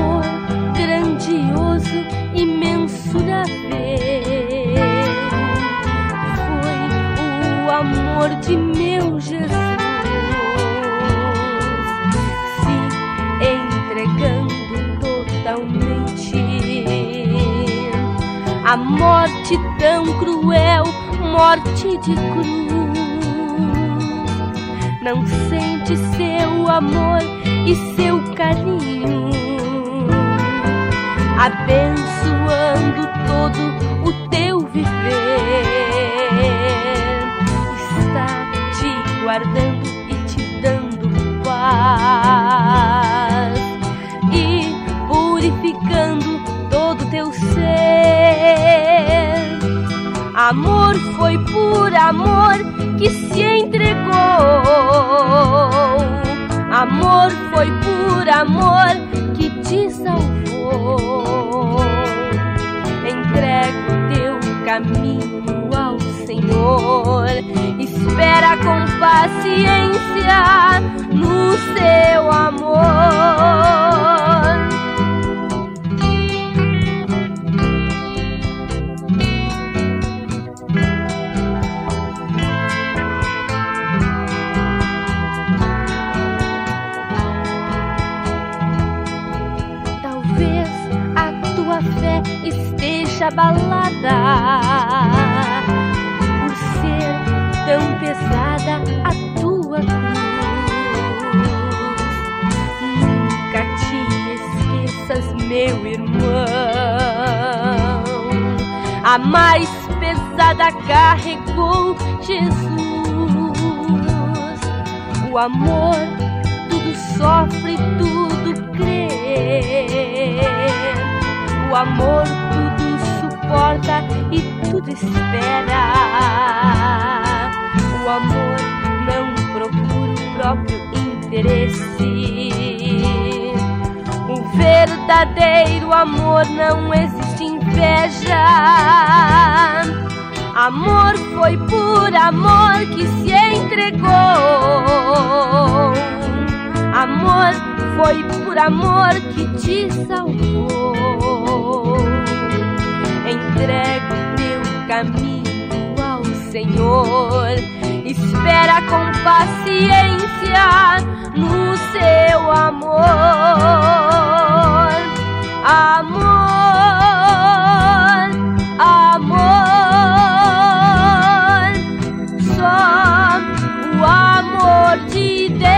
amor grandioso, imensurável. Foi o amor de meu Jesus, se entregando totalmente. A morte tão cruel, morte de cruz, não sente seu amor e seu carinho, abençoando todo o teu viver. Está te guardando e te dando paz e purificando todo teu ser. Amor foi por amor que se entregou. Amor foi por amor que te salvou. Entrega o teu caminho ao Senhor, espera com paciência no seu amor. Fé esteja abalada por ser tão pesada a tua cruz. Nunca te esqueças, meu irmão, a mais pesada carregou Jesus. O amor tudo sofre, tudo crê. O amor tudo suporta e tudo espera. O amor não procura o próprio interesse. O verdadeiro amor não existe inveja. Amor foi por amor que se entregou. Amor foi por amor que te salvou. Entrega o teu caminho ao Senhor, espera com paciência no seu amor. Amor, amor, só o amor de Deus